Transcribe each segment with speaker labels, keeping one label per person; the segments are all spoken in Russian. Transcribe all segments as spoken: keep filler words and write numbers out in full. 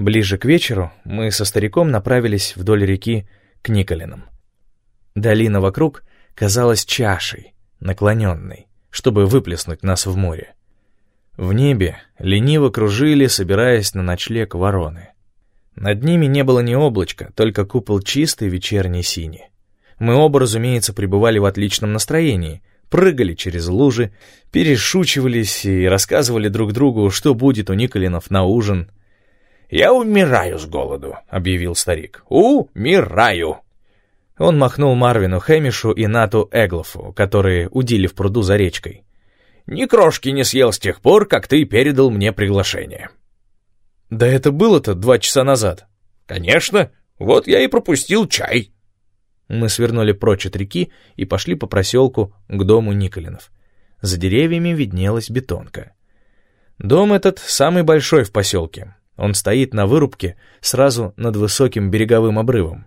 Speaker 1: Ближе к вечеру мы со стариком направились вдоль реки к Николинам. Долина вокруг казалась чашей, наклоненной, чтобы выплеснуть нас в море. В небе лениво кружили, собираясь на ночлег, вороны. Над ними не было ни облачка, только купол чистой вечерней сини. Мы оба, разумеется, пребывали в отличном настроении, прыгали через лужи, перешучивались и рассказывали друг другу, что будет у Николинов на ужин.
Speaker 2: «Я умираю с голоду», — объявил старик. «Умираю!»
Speaker 1: Он махнул Марвину Хэмишу и Нату Эглофу, которые удили в пруду за речкой.
Speaker 2: «Ни крошки не съел с тех пор, как ты передал мне приглашение».
Speaker 1: «Да это было-то два часа назад».
Speaker 2: «Конечно, вот я и пропустил чай».
Speaker 1: Мы свернули прочь от реки и пошли по проселку к дому Николинов. За деревьями виднелась бетонка. Дом этот самый большой в поселке. Он стоит на вырубке сразу над высоким береговым обрывом.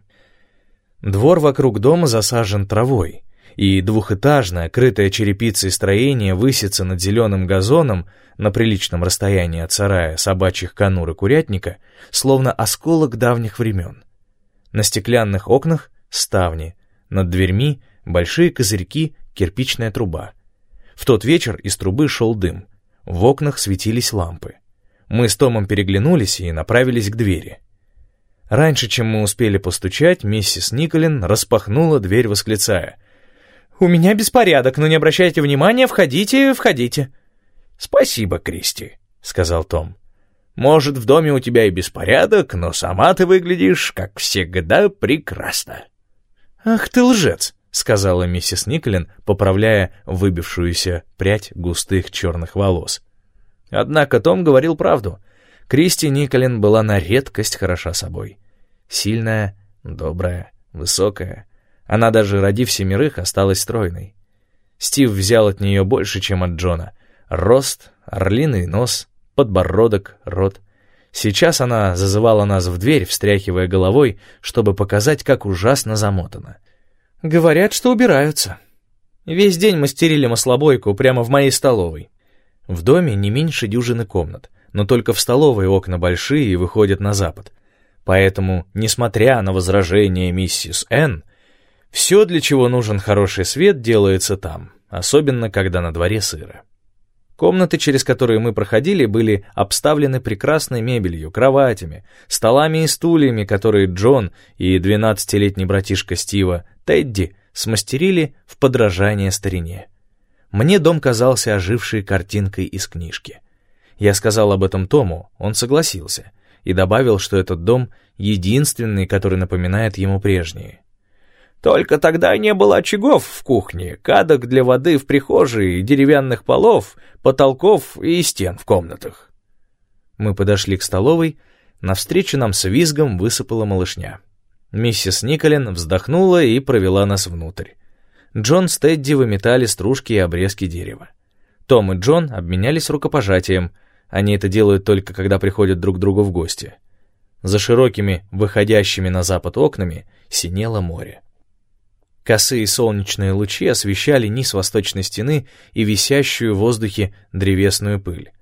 Speaker 1: Двор вокруг дома засажен травой, и двухэтажное, крытое черепицей строение высится над зеленым газоном на приличном расстоянии от сарая, собачьих конур и курятника, словно осколок давних времен. На стеклянных окнах ставни, над дверьми большие козырьки, кирпичная труба. В тот вечер из трубы шел дым, в окнах светились лампы. Мы с Томом переглянулись и направились к двери. Раньше, чем мы успели постучать, миссис Николин распахнула дверь, восклицая: «У меня беспорядок, но не обращайте внимания, входите, входите».
Speaker 2: «Спасибо, Кристи», — сказал Том. «Может, в доме у тебя и беспорядок, но сама ты выглядишь, как всегда, прекрасно».
Speaker 1: «Ах ты лжец», — сказала миссис Николин, поправляя выбившуюся прядь густых черных волос. Однако Том говорил правду. Кристи Николин была на редкость хороша собой. Сильная, добрая, высокая. Она даже, родив семерых, осталась стройной. Стив взял от нее больше, чем от Джона. Рост, орлиный нос, подбородок, рот. Сейчас она зазывала нас в дверь, встряхивая головой, чтобы показать, как ужасно замотана. «Говорят, что убираются. Весь день мастерили маслобойку прямо в моей столовой. В доме не меньше дюжины комнат, но только в столовой окна большие и выходят на запад. Поэтому, несмотря на возражения миссис Н, все, для чего нужен хороший свет, делается там, особенно когда на дворе сыро. Комнаты, через которые мы проходили, были обставлены прекрасной мебелью, кроватями, столами и стульями, которые Джон и двенадцатилетний братишка Стива, Тедди, смастерили в подражание старине. Мне дом казался ожившей картинкой из книжки. Я сказал об этом Тому, он согласился, и добавил, что этот дом единственный, который напоминает ему прежние.
Speaker 2: «Только тогда не было очагов в кухне, кадок для воды в прихожей, деревянных полов, потолков и стен в комнатах».
Speaker 1: Мы подошли к столовой, навстречу нам с визгом высыпала малышня. Миссис Николин вздохнула и провела нас внутрь. Джон с Тедди выметали стружки и обрезки дерева. Том и Джон обменялись рукопожатием. Они это делают только когда приходят друг к другу в гости. За широкими, выходящими на запад окнами, синело море. Косые солнечные лучи освещали низ восточной стены и висящую в воздухе древесную пыль.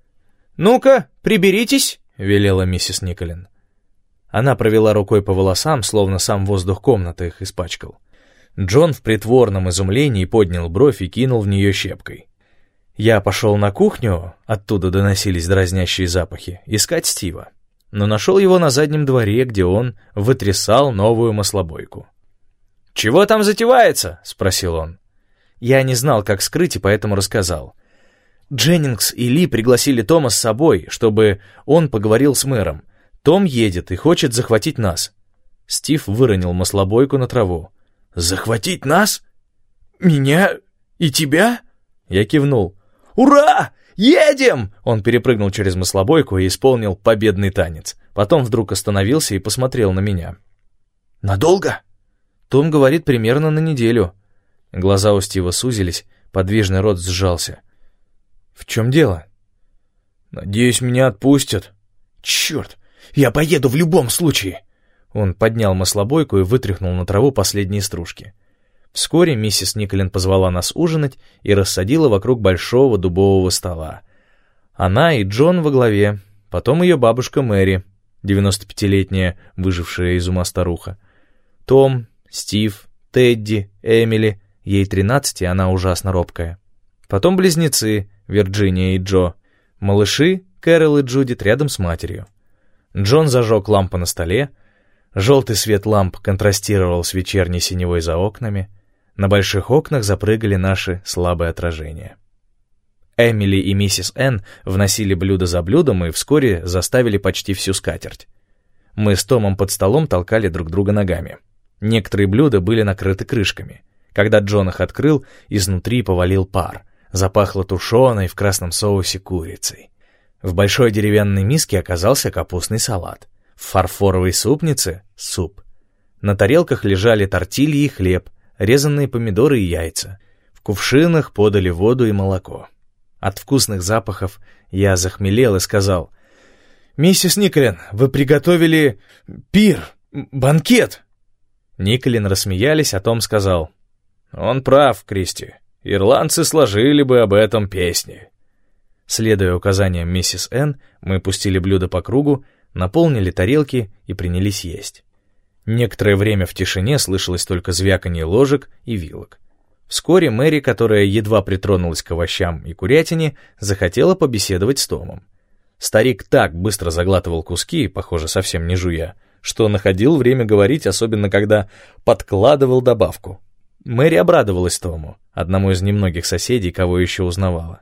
Speaker 1: «Ну-ка, приберитесь!» — велела миссис Николин. Она провела рукой по волосам, словно сам воздух комнаты их испачкал. Джон в притворном изумлении поднял бровь и кинул в нее щепкой. Я пошел на кухню, оттуда доносились дразнящие запахи, искать Стива, но нашел его на заднем дворе, где он вытрясал новую маслобойку. «Чего там затевается?» — спросил он. Я не знал, как скрыть, и поэтому рассказал. Дженнингс и Ли пригласили Тома с собой, чтобы он поговорил с мэром. Том едет и хочет захватить нас. Стив выронил маслобойку на траву. «Захватить нас? Меня и тебя?» Я кивнул. «Ура! Едем!» Он перепрыгнул через маслобойку и исполнил победный танец. Потом вдруг остановился и посмотрел на меня. «Надолго?» Том говорит, примерно на неделю. Глаза у Стива сузились, подвижный рот сжался. «В чем дело?» «Надеюсь, меня отпустят». «Черт, я поеду в любом случае!» Он поднял маслобойку и вытряхнул на траву последние стружки. Вскоре миссис Николин позвала нас ужинать и рассадила вокруг большого дубового стола. Она и Джон во главе, потом ее бабушка Мэри. девяностопятилетняя выжившая из ума старуха, Том, Стив, Тедди, Эмили, ей тринадцать, и она ужасно робкая. Потом близнецы, Вирджиния и Джо, малыши, Кэрол и Джудит рядом с матерью. Джон зажег лампу на столе, желтый свет ламп контрастировал с вечерней синевой за окнами, на больших окнах запрыгали наши слабые отражения. Эмили и миссис Энн вносили блюдо за блюдом и вскоре заставили почти всю скатерть. Мы с Томом под столом толкали друг друга ногами. Некоторые блюда были накрыты крышками. Когда Джон их открыл, изнутри повалил пар. Запахло тушеной в красном соусе курицей. В большой деревянной миске оказался капустный салат. В фарфоровой супнице — суп. На тарелках лежали тортильи и хлеб, резанные помидоры и яйца. В кувшинах подали воду и молоко. От вкусных запахов я захмелел и сказал: «Миссис Николин, вы приготовили пир, банкет!» Николин рассмеялись, а Том сказал: «Он прав, Кристи. Ирландцы сложили бы об этом песни». Следуя указаниям миссис Энн, мы пустили блюда по кругу, наполнили тарелки и принялись есть. Некоторое время в тишине слышалось только звяканье ложек и вилок. Вскоре Мэри, которая едва притронулась к овощам и курятине, захотела побеседовать с Томом. Старик так быстро заглатывал куски, похоже, совсем не жуя, что находил время говорить, особенно когда подкладывал добавку. Мэри обрадовалась Тому, одному из немногих соседей, кого еще узнавала.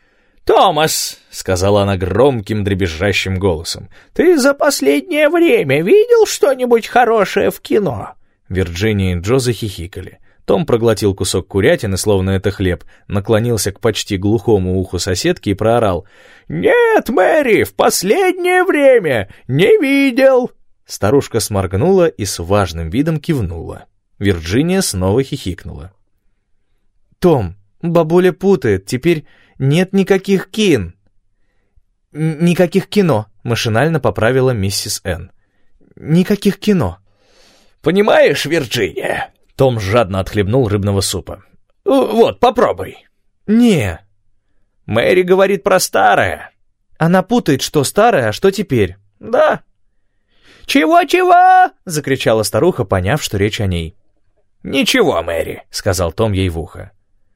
Speaker 2: «Томас», — сказала она громким дребезжащим голосом, — «ты за последнее время видел что-нибудь хорошее в кино?»
Speaker 1: Вирджиния и Джо захихикали. Том проглотил кусок курятины, словно это хлеб, наклонился к почти глухому уху соседки и проорал:
Speaker 2: «Нет, Мэри, в последнее время не видел!»
Speaker 1: Старушка сморгнула и с важным видом кивнула. Вирджиния снова хихикнула. «Том, бабуля путает, теперь нет никаких кин». «Никаких кино», — машинально поправила миссис Энн. «Никаких кино».
Speaker 2: «Понимаешь, Вирджиния?» Том жадно отхлебнул рыбного супа. «Вот, попробуй».
Speaker 1: «Не».
Speaker 2: «Мэри говорит про старое».
Speaker 1: «Она путает, что старое, а что теперь».
Speaker 2: «Да». «Чего-чего?» —
Speaker 1: закричала старуха, поняв, что речь о ней.
Speaker 2: «Ничего, Мэри», — сказал Том ей в ухо.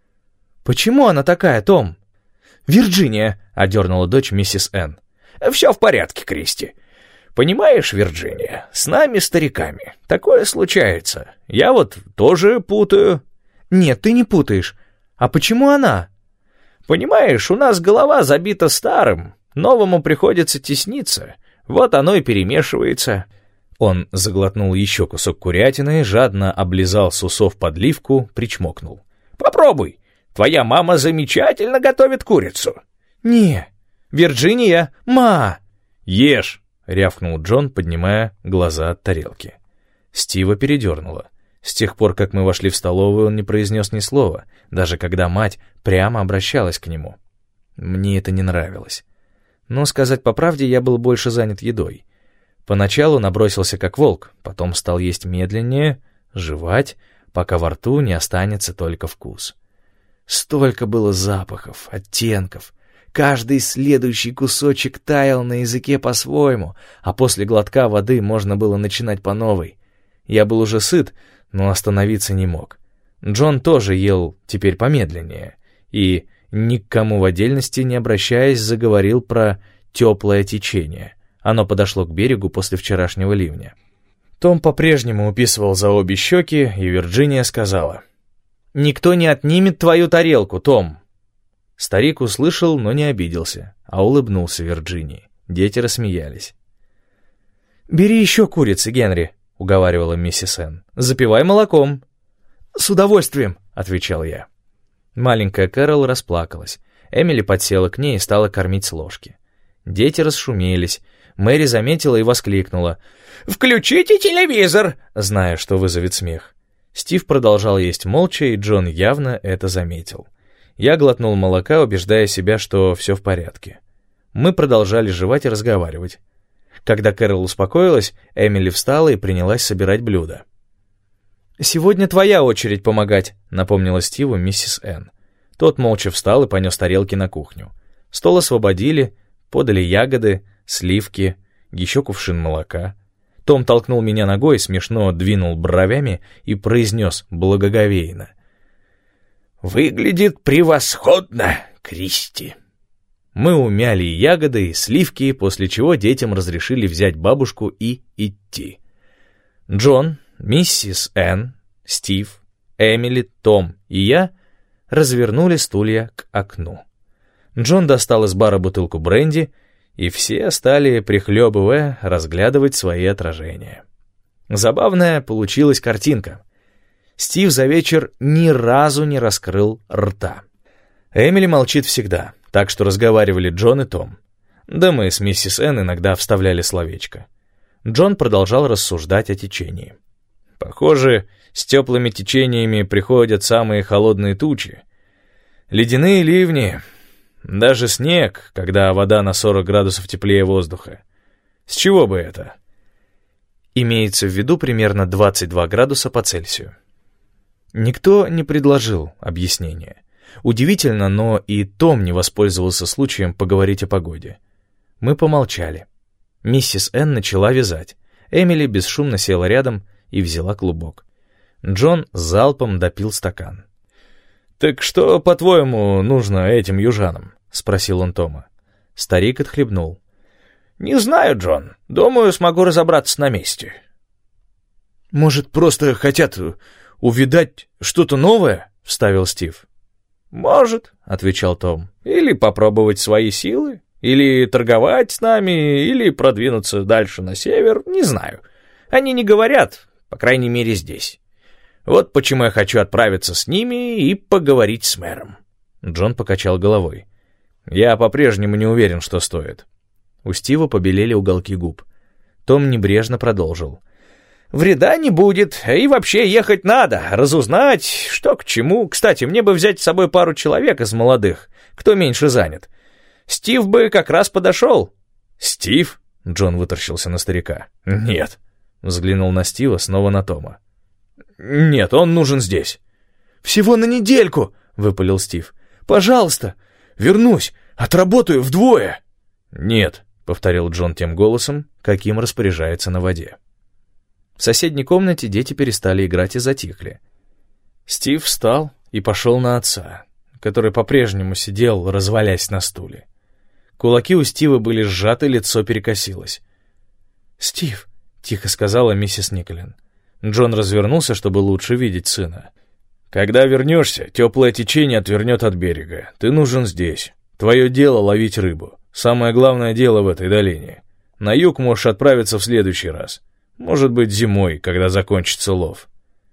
Speaker 1: «Почему она такая, Том?» «Вирджиния», — одернула дочь миссис Энн.
Speaker 2: «Все в порядке, Кристи. Понимаешь, Вирджиния, с нами, стариками, такое случается. Я вот тоже путаю».
Speaker 1: «Нет, ты не путаешь. А почему она?»
Speaker 2: «Понимаешь, у нас голова забита старым, новому приходится тесниться. Вот оно и перемешивается».
Speaker 1: Он заглотнул еще кусок курятины, жадно облизал с усов подливку, причмокнул.
Speaker 2: «Попробуй. Твоя мама замечательно готовит курицу».
Speaker 1: «Не, Вирджиния, ма!»
Speaker 2: «Ешь!»
Speaker 1: — рявкнул Джон, поднимая глаза от тарелки. Стива передернуло. С тех пор, как мы вошли в столовую, он не произнес ни слова, даже когда мать прямо обращалась к нему. Мне это не нравилось. Но, сказать по правде, я был больше занят едой. Поначалу набросился как волк, потом стал есть медленнее, жевать, пока во рту не останется только вкус. Столько было запахов, оттенков. Каждый следующий кусочек таял на языке по-своему, а после глотка воды можно было начинать по новой. Я был уже сыт, но остановиться не мог. Джон тоже ел теперь помедленнее и, ни к кому в отдельности не обращаясь, заговорил про теплое течение. Оно подошло к берегу после вчерашнего ливня. Том по-прежнему уписывал за обе щеки, и Вирджиния сказала: «Никто не отнимет твою тарелку, Том». Старик услышал, но не обиделся, а улыбнулся Вирджинии. Дети рассмеялись. «Бери еще курицы, Генри», — уговаривала миссис Энн. «Запивай молоком». «С удовольствием», — отвечал я. Маленькая Кэрол расплакалась. Эмили подсела к ней и стала кормить с ложки. Дети расшумелись. Мэри заметила и воскликнула: «Включите телевизор!», зная, что вызовет смех. Стив продолжал есть молча, и Джон явно это заметил. Я глотнул молока, убеждая себя, что все в порядке. Мы продолжали жевать и разговаривать. Когда Кэрол успокоилась, Эмили встала и принялась собирать блюда. «Сегодня твоя очередь помогать», — напомнила Стиву миссис Энн. Тот молча встал и понес тарелки на кухню. Стол освободили, подали ягоды, сливки еще кувшин молока. Том толкнул меня ногой, смешно двинул бровями и произнес благоговейно: «Выглядит превосходно, Кристи». Мы умяли ягоды и сливки, после чего детям разрешили взять бабушку и идти. Джон, миссис Энн, Стив, Эмили, Том и я развернули стулья к окну. Джон достал из бара бутылку бренди, и все стали, прихлебывая, разглядывать свои отражения. Забавная получилась картинка. Стив за вечер ни разу не раскрыл рта. Эмили молчит всегда, так что разговаривали Джон и Том. Да мы с миссис Энн иногда вставляли словечко. Джон продолжал рассуждать о течении. Похоже, с теплыми течениями приходят самые холодные тучи. Ледяные ливни, даже снег, когда вода на сорок градусов теплее воздуха. С чего бы это? Имеется в виду примерно двадцать два градуса по Цельсию. Никто не предложил объяснения. Удивительно, но и Том не воспользовался случаем поговорить о погоде. Мы помолчали. Миссис Энн начала вязать. Эмили бесшумно села рядом и взяла клубок. Джон залпом допил стакан. «Так что, по-твоему, нужно этим южанам?» — спросил он Тома. Старик отхлебнул. «Не знаю, Джон. Думаю, смогу разобраться на месте». «Может, просто хотят увидать что-то новое?» — вставил Стив. «Может», — отвечал Том. «Или попробовать свои силы, или торговать с нами, или продвинуться дальше на север, не знаю. Они не говорят, по крайней мере, здесь. Вот почему я хочу отправиться с ними и поговорить с мэром». Джон покачал головой. «Я по-прежнему не уверен, что стоит». У Стива побелели уголки губ. Том небрежно продолжил. «Вреда не будет, и вообще ехать надо, разузнать, что к чему. Кстати, мне бы взять с собой пару человек из молодых, кто меньше занят. Стив бы как раз подошел». «Стив?» — Джон вытаращился на старика. «Нет». Взглянул на Стива, снова на Тома. «Нет, он нужен здесь». «Всего на недельку», — выпалил Стив. «Пожалуйста, вернусь, отработаю вдвое». «Нет», — повторил Джон тем голосом, каким распоряжается на воде. В соседней комнате дети перестали играть и затихли. Стив встал и пошел на отца, который по-прежнему сидел, развалясь на стуле. Кулаки у Стива были сжаты, лицо перекосилось. «Стив», — тихо сказала миссис Николин. Джон развернулся, чтобы лучше видеть сына. «Когда вернешься, теплое течение отвернет от берега. Ты нужен здесь. Твое дело — ловить рыбу. Самое главное дело в этой долине. На юг можешь отправиться в следующий раз. Может быть, зимой, когда закончится лов».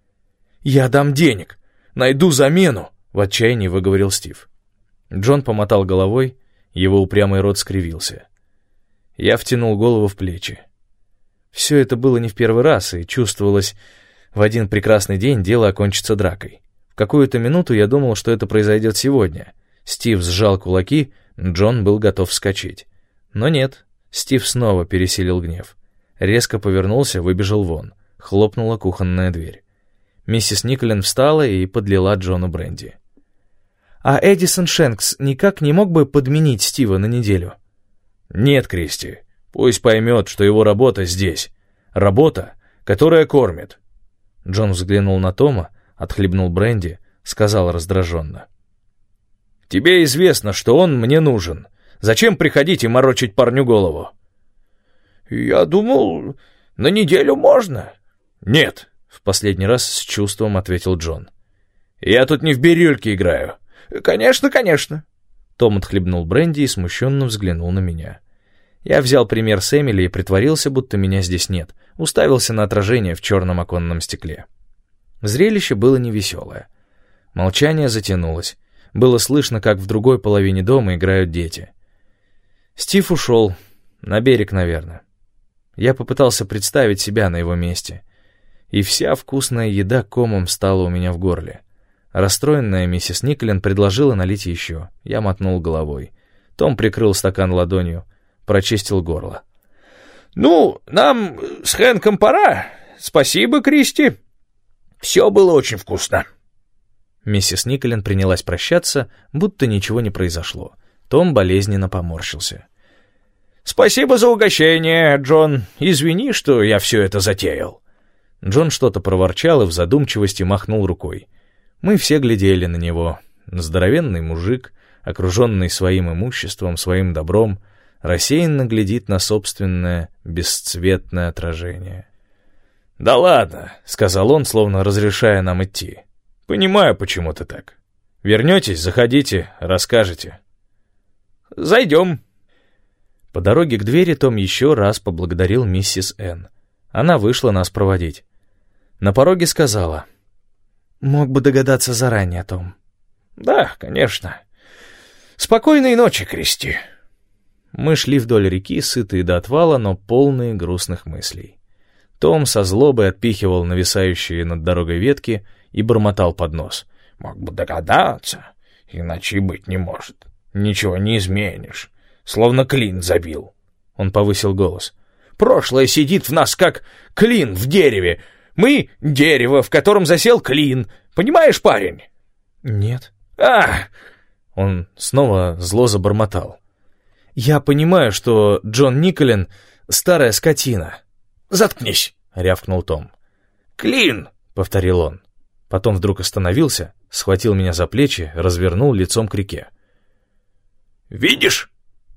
Speaker 1: «Я дам денег. Найду замену», — в отчаянии выговорил Стив. Джон помотал головой, его упрямый рот скривился. Я втянул голову в плечи. Все это было не в первый раз, и чувствовалось, в один прекрасный день дело окончится дракой. В какую-то минуту я думал, что это произойдет сегодня. Стив сжал кулаки, Джон был готов вскочить. Но нет, Стив снова пересилил гнев. Резко повернулся, выбежал вон. Хлопнула кухонная дверь. Миссис Николин встала и подлила Джону бренди. «А Эдисон Шенкс никак не мог бы подменить Стива на неделю?» «Нет, Кристи. Пусть поймет, что его работа здесь. Работа, которая кормит». Джон взглянул на Тома, отхлебнул бренди, сказал раздраженно. «Тебе известно, что он мне нужен. Зачем приходить и морочить парню голову?» «Я думал, на неделю можно». «Нет», — в последний раз с чувством ответил Джон. «Я тут не в бирюльке играю». «Конечно, конечно». Том отхлебнул бренди и смущенно взглянул на меня. Я взял пример с Эмили и притворился, будто меня здесь нет, уставился на отражение в черном оконном стекле. Зрелище было невеселое. Молчание затянулось. Было слышно, как в другой половине дома играют дети. Стив ушел. На берег, наверное. Я попытался представить себя на его месте. И вся вкусная еда комом стала у меня в горле. Расстроенная миссис Николин предложила налить еще. Я мотнул головой. Том прикрыл стакан ладонью, прочистил горло. «Ну, нам с Хэнком пора. Спасибо, Кристи. Все было очень вкусно». Миссис Николин принялась прощаться, будто ничего не произошло. Том болезненно поморщился.
Speaker 2: «Спасибо за угощение, Джон. Извини, что я все это затеял».
Speaker 1: Джон что-то проворчал и в задумчивости махнул рукой. Мы все глядели на него. Здоровенный мужик, окруженный своим имуществом, своим добром, рассеянно глядит на собственное бесцветное отражение.
Speaker 2: «Да ладно», — сказал он, словно разрешая нам идти. «Понимаю, почему ты так. Вернетесь, заходите, расскажете». «Зайдем».
Speaker 1: По дороге к двери Том еще раз поблагодарил миссис Н. Она вышла нас проводить. На пороге сказала: «Мог бы догадаться заранее, Том».
Speaker 2: «Да, конечно. Спокойной ночи, Кристи».
Speaker 1: Мы шли вдоль реки, сытые до отвала, но полные грустных мыслей. Том со злобой отпихивал нависающие над дорогой ветки и бормотал под нос:
Speaker 2: «Мог бы догадаться, иначе и быть не может. Ничего не изменишь. Словно клин забил».
Speaker 1: Он повысил голос.
Speaker 2: «Прошлое сидит в нас, как клин в дереве. Мы — дерево, в котором засел клин. Понимаешь, парень?»
Speaker 1: «Нет».
Speaker 2: «А!»
Speaker 1: Он снова зло забормотал. «Я понимаю, что Джон Николин — старая скотина».
Speaker 2: «Заткнись!» —
Speaker 1: рявкнул Том.
Speaker 2: «Клин!»
Speaker 1: — повторил он. Потом вдруг остановился, схватил меня за плечи, развернул лицом к реке.
Speaker 2: «Видишь?»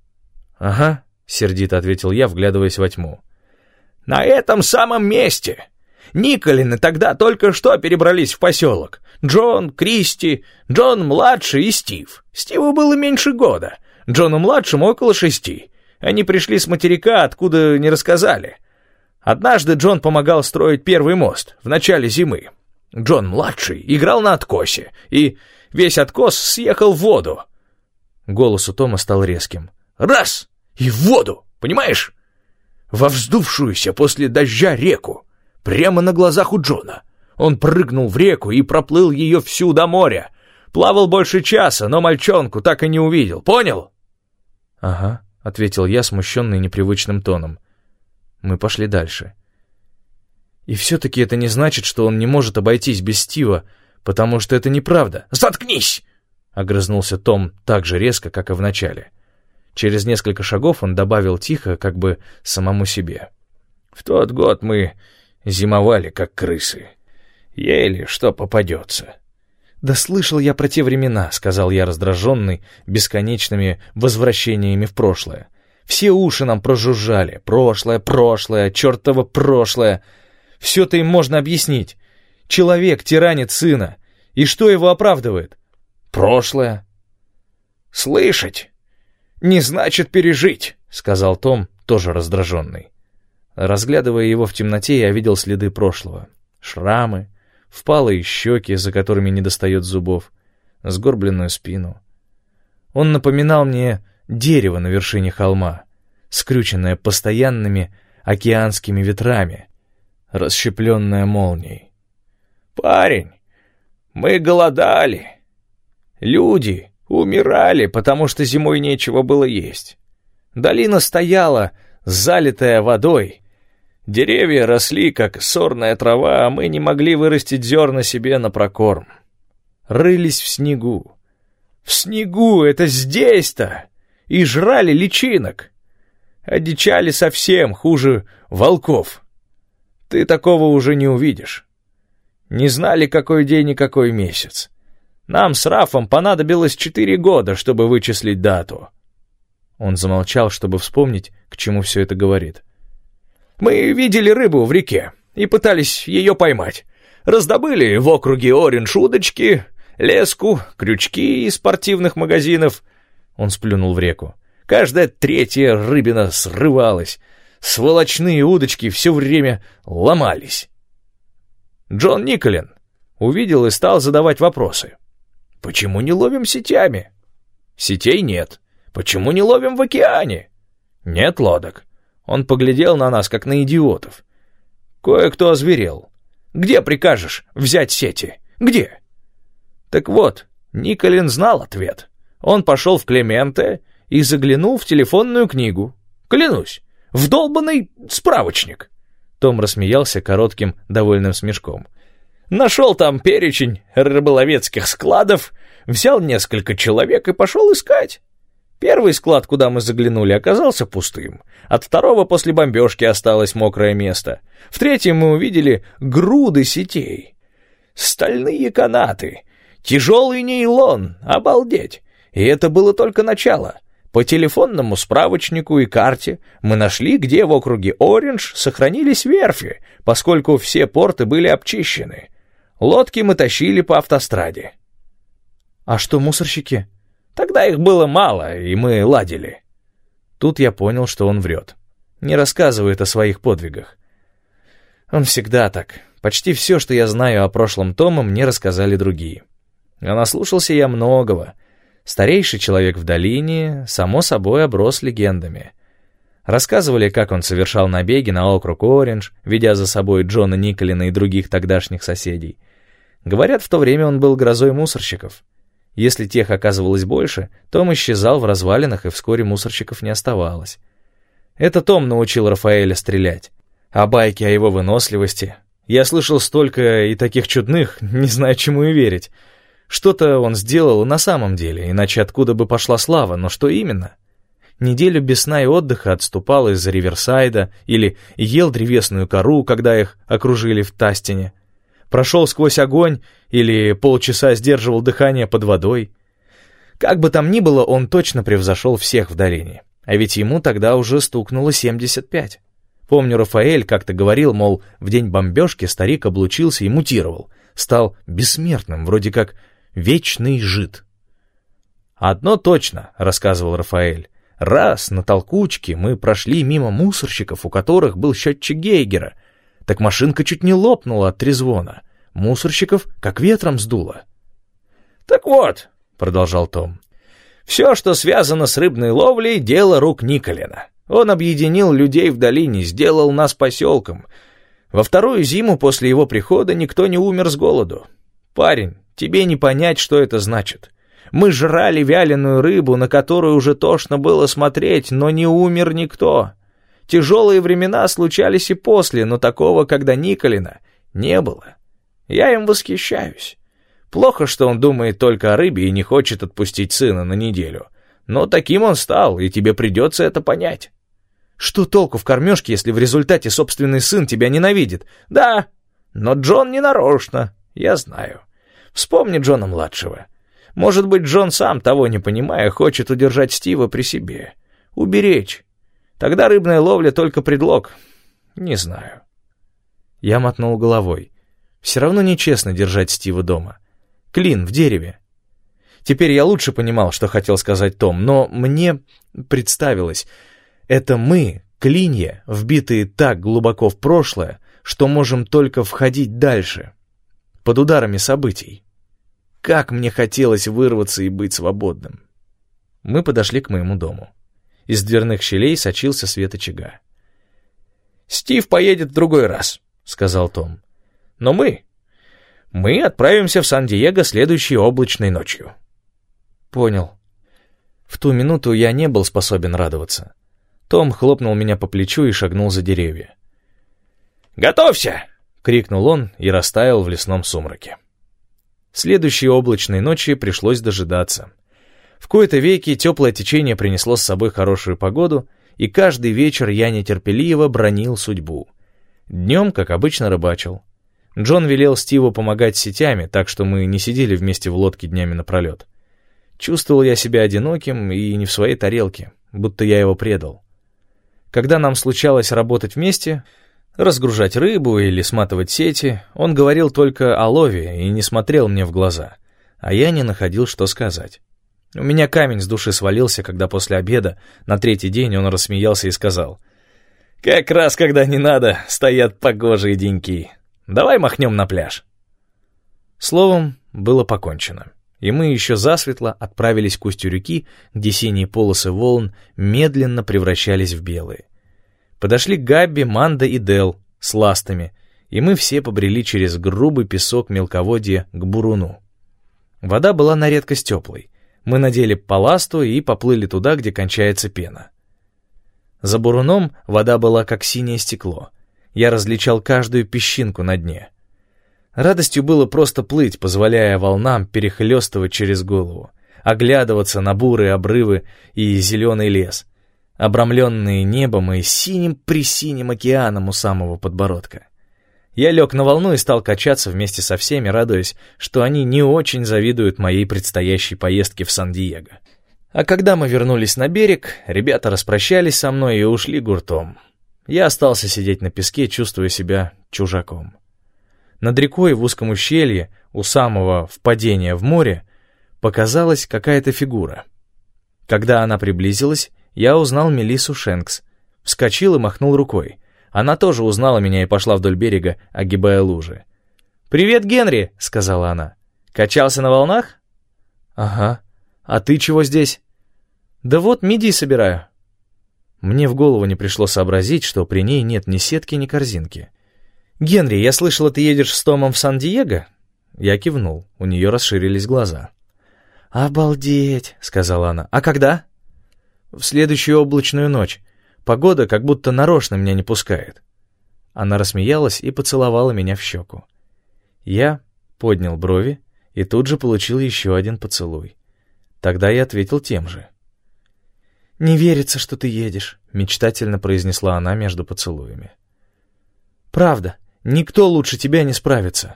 Speaker 1: «Ага», — сердито ответил я, вглядываясь во тьму.
Speaker 2: «На этом самом месте! Николины тогда только что перебрались в поселок. Джон, Кристи, Джон-младший и Стив. Стиву было меньше года, Джону-младшему около шести. Они пришли с материка, откуда не рассказали. Однажды Джон помогал строить первый мост в начале зимы. Джон-младший играл на откосе, и весь откос съехал в воду».
Speaker 1: Голос у Тома стал резким.
Speaker 2: «Раз! И в воду, понимаешь? Во вздувшуюся после дождя реку. Прямо на глазах у Джона. Он прыгнул в реку и проплыл ее всю до моря. Плавал больше часа, но мальчонку так и не увидел. Понял?»
Speaker 1: «Ага», — ответил я, смущенный непривычным тоном. Мы пошли дальше. «И все-таки это не значит, что он не может обойтись без Стива, потому что это неправда».
Speaker 2: «Заткнись!»
Speaker 1: — огрызнулся Том так же резко, как и в начале. Через несколько шагов он добавил тихо, как бы самому себе:
Speaker 2: «В тот год мы зимовали, как крысы. Ели, что попадется».
Speaker 1: «Да слышал я про те времена», — сказал я, раздраженный бесконечными возвращениями в прошлое. «Все уши нам прожужжали. Прошлое, прошлое, чертово прошлое. Все-то им можно объяснить. Человек тиранит сына. И что его оправдывает? Прошлое».
Speaker 2: «Слышать не значит пережить», —
Speaker 1: сказал Том, тоже раздраженный. Разглядывая его в темноте, я видел следы прошлого. Шрамы, впалые щеки, за которыми недостает зубов, сгорбленную спину. Он напоминал мне дерево на вершине холма, скрюченное постоянными океанскими ветрами, расщепленное молнией.
Speaker 2: «Парень, мы голодали. Люди умирали, потому что зимой нечего было есть. Долина стояла, залитая водой. Деревья росли, как сорная трава, а мы не могли вырастить зерна себе на прокорм. Рылись в снегу. В снегу, это здесь-то! И жрали личинок. Одичали совсем, хуже волков. Ты такого уже не увидишь. Не знали, какой день и какой месяц. Нам с Рафом понадобилось четыре года, чтобы вычислить дату».
Speaker 1: Он замолчал, чтобы вспомнить, к чему все это говорит.
Speaker 2: «Мы видели рыбу в реке и пытались ее поймать. Раздобыли в округе Ориндж удочки, леску, крючки из спортивных магазинов».
Speaker 1: Он сплюнул в реку.
Speaker 2: «Каждая третья рыбина срывалась. Сволочные удочки все время ломались». Джон Николин увидел и стал задавать вопросы. «Почему не ловим сетями?» «Сетей нет». «Почему не ловим в океане?» «Нет лодок». Он поглядел на нас, как на идиотов. Кое-кто озверел. «Где прикажешь взять сети? Где?» Так вот, Николин знал ответ. Он пошел в Клементе и заглянул в телефонную книгу. Клянусь, в долбанный справочник.
Speaker 1: Том рассмеялся коротким, довольным смешком.
Speaker 2: Нашел там перечень рыболовецких складов, взял несколько человек и пошел искать. Первый склад, куда мы заглянули, оказался пустым. От второго после бомбежки осталось мокрое место. В третьем мы увидели груды сетей. Стальные канаты, тяжелый нейлон, обалдеть. И это было только начало. По телефонному справочнику и карте мы нашли, где в округе Ориндж сохранились верфи, поскольку все порты были обчищены. Лодки мы тащили по автостраде.
Speaker 1: А что мусорщики?
Speaker 2: Тогда их было мало, и мы ладили.
Speaker 1: Тут я понял, что он врет. Не рассказывает о своих подвигах. Он всегда так. Почти все, что я знаю о прошлом Тома, мне рассказали другие. А наслушался я многого. Старейший человек в долине, само собой, оброс легендами. Рассказывали, как он совершал набеги на округ Ориндж, ведя за собой Джона Николина и других тогдашних соседей. Говорят, в то время он был грозой мусорщиков. Если тех оказывалось больше, Том исчезал в развалинах, и вскоре мусорщиков не оставалось. Это Том научил Рафаэля стрелять. А байки о его выносливости... Я слышал столько и таких чудных, не знаю, чему и верить. Что-то он сделал на самом деле, иначе откуда бы пошла слава, но что именно? Неделю без сна и отдыха отступал из-за Риверсайда или ел древесную кору, когда их окружили в Тастине. Прошел сквозь огонь или полчаса сдерживал дыхание под водой. Как бы там ни было, он точно превзошел всех в долине. А ведь ему тогда уже стукнуло семьдесят пять. Помню, Рафаэль как-то говорил, мол, в день бомбежки старик облучился и мутировал. Стал бессмертным, вроде как вечный жид. «Одно точно», — рассказывал Рафаэль. «Раз на толкучке мы прошли мимо мусорщиков, у которых был счетчик Гейгера. Так машинка чуть не лопнула от трезвона. Мусорщиков как ветром сдуло».
Speaker 2: «Так вот», — продолжал Том, — «все, что связано с рыбной ловлей, дело рук Николина. Он объединил людей в долине, сделал нас поселком. Во вторую зиму после его прихода никто не умер с голоду. Парень, тебе не понять, что это значит. Мы жрали вяленую рыбу, на которую уже тошно было смотреть, но не умер никто. Тяжелые времена случались и после, но такого, когда Николина, не было. Я им восхищаюсь. Плохо, что он думает только о рыбе и не хочет отпустить сына на неделю. Но таким он стал, и тебе придется это понять».
Speaker 1: «Что толку в кормежке, если в результате собственный сын тебя ненавидит?»
Speaker 2: «Да, но Джон не нарочно, я знаю. Вспомни Джона-младшего. Может быть, Джон сам, того не понимая, хочет удержать Стива при себе. Уберечь. Тогда рыбная ловля только предлог. Не знаю».
Speaker 1: Я мотнул головой. Все равно нечестно держать Стива дома. Клин в дереве. Теперь я лучше понимал, что хотел сказать Том, но мне представилось... Это мы, клинья, вбитые так глубоко в прошлое, что можем только входить дальше, под ударами событий. Как мне хотелось вырваться и быть свободным. Мы подошли к моему дому. Из дверных щелей сочился свет очага.
Speaker 2: «Стив поедет в другой раз», — сказал Том. «Но мы... мы отправимся в Сан-Диего следующей облачной ночью».
Speaker 1: Понял. В ту минуту я не был способен радоваться. Том хлопнул меня по плечу и шагнул за деревья.
Speaker 2: «Готовься!»
Speaker 1: — крикнул он и растаял в лесном сумраке. Следующей облачной ночи пришлось дожидаться. В кои-то веки теплое течение принесло с собой хорошую погоду, и каждый вечер я нетерпеливо бранил судьбу. Днем, как обычно, рыбачил. Джон велел Стиву помогать с сетями, так что мы не сидели вместе в лодке днями напролет. Чувствовал я себя одиноким и не в своей тарелке, будто я его предал. Когда нам случалось работать вместе, разгружать рыбу или сматывать сети, он говорил только о лове и не смотрел мне в глаза, а я не находил, что сказать. У меня камень с души свалился, когда после обеда на третий день он рассмеялся и сказал: «Как раз когда не надо, стоят погожие деньки. Давай махнем на пляж». Словом, было покончено, и мы еще засветло отправились к устью реки, где синие полосы волн медленно превращались в белые. Подошли Габби, Манда и Дел с ластами, и мы все побрели через грубый песок мелководья к буруну. Вода была на редкость теплой. Мы надели по ласту и поплыли туда, где кончается пена. За буруном вода была как синее стекло. Я различал каждую песчинку на дне. Радостью было просто плыть, позволяя волнам перехлестывать через голову. оглядываться на бурые обрывы и зеленый лес, обрамленные небом и синим-пресиним океаном у самого подбородка. Я лег на волну и стал качаться вместе со всеми, радуясь, что они не очень завидуют моей предстоящей поездке в Сан-Диего. А когда мы вернулись на берег, ребята распрощались со мной и ушли гуртом. Я остался сидеть на песке, чувствуя себя чужаком. Над рекой в узком ущелье, у самого впадения в море, показалась какая-то фигура. Когда она приблизилась, я узнал Мелиссу Шенкс, вскочил и махнул рукой. Она тоже узнала меня и пошла вдоль берега, огибая лужи. «Привет, Генри!» — сказала она. «Качался на волнах?» «Ага. А ты чего здесь?» «Да вот, мидии собираю». Мне в голову не пришло сообразить, что при ней нет ни сетки, ни корзинки. «Генри, я слышала, ты едешь с Томом в Сан-Диего?» Я кивнул, у нее расширились глаза. «Обалдеть!» — сказала она. «А когда?» «В следующую облачную ночь. Погода как будто нарочно меня не пускает». Она рассмеялась и поцеловала меня в щеку. Я поднял брови и тут же получил еще один поцелуй. Тогда я ответил тем же. «Не верится, что ты едешь», — мечтательно произнесла она между поцелуями. «Правда, никто лучше тебя не справится».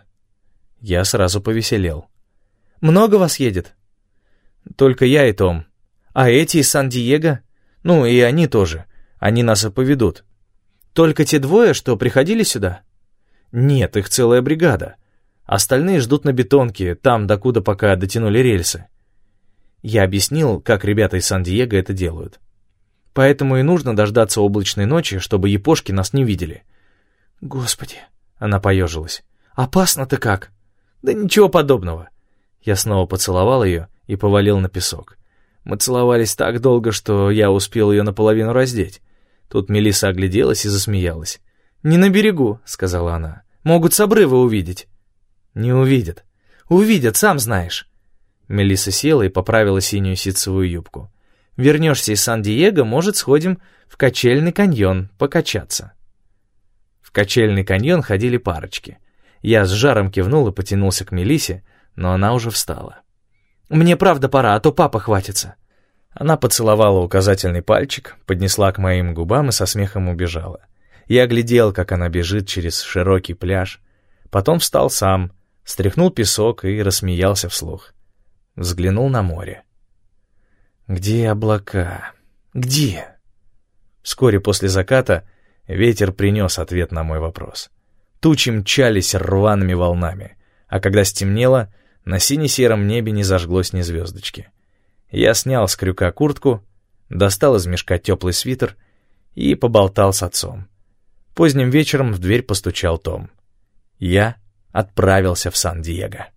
Speaker 1: Я сразу повеселел. «Много вас едет?» «Только я и Том. А эти из Сан-Диего? Ну, и они тоже. Они нас и поведут». «Только те двое, что приходили сюда?» «Нет, их целая бригада. Остальные ждут на бетонке, там, докуда пока дотянули рельсы». Я объяснил, как ребята из Сан-Диего это делают. «Поэтому и нужно дождаться облачной ночи, чтобы япошки нас не видели». «Господи!» — она поежилась. «Опасно-то как?» «Да ничего подобного». Я снова поцеловал ее и повалил на песок. Мы целовались так долго, что я успел ее наполовину раздеть. Тут Мелисса огляделась и засмеялась. «Не на берегу», — сказала она. «Могут с обрыва увидеть». «Не увидят». «Увидят, сам знаешь». Мелисса села и поправила синюю ситцевую юбку. «Вернешься из Сан-Диего, может, сходим в качельный каньон покачаться». В качельный каньон ходили парочки. Я с жаром кивнул и потянулся к Мелиссе, но она уже встала. «Мне правда пора, а то папа хватится». Она поцеловала указательный пальчик, поднесла к моим губам и со смехом убежала. Я глядел, как она бежит через широкий пляж. Потом встал сам, стряхнул песок и рассмеялся вслух. Взглянул на море. Где облака? Где? Вскоре после заката ветер принес ответ на мой вопрос. Тучи мчались рваными волнами, а когда стемнело, на сине-сером небе не зажглось ни звездочки. Я снял с крюка куртку, достал из мешка теплый свитер и поболтал с отцом. Поздним вечером в дверь постучал Том. Я отправился в Сан-Диего.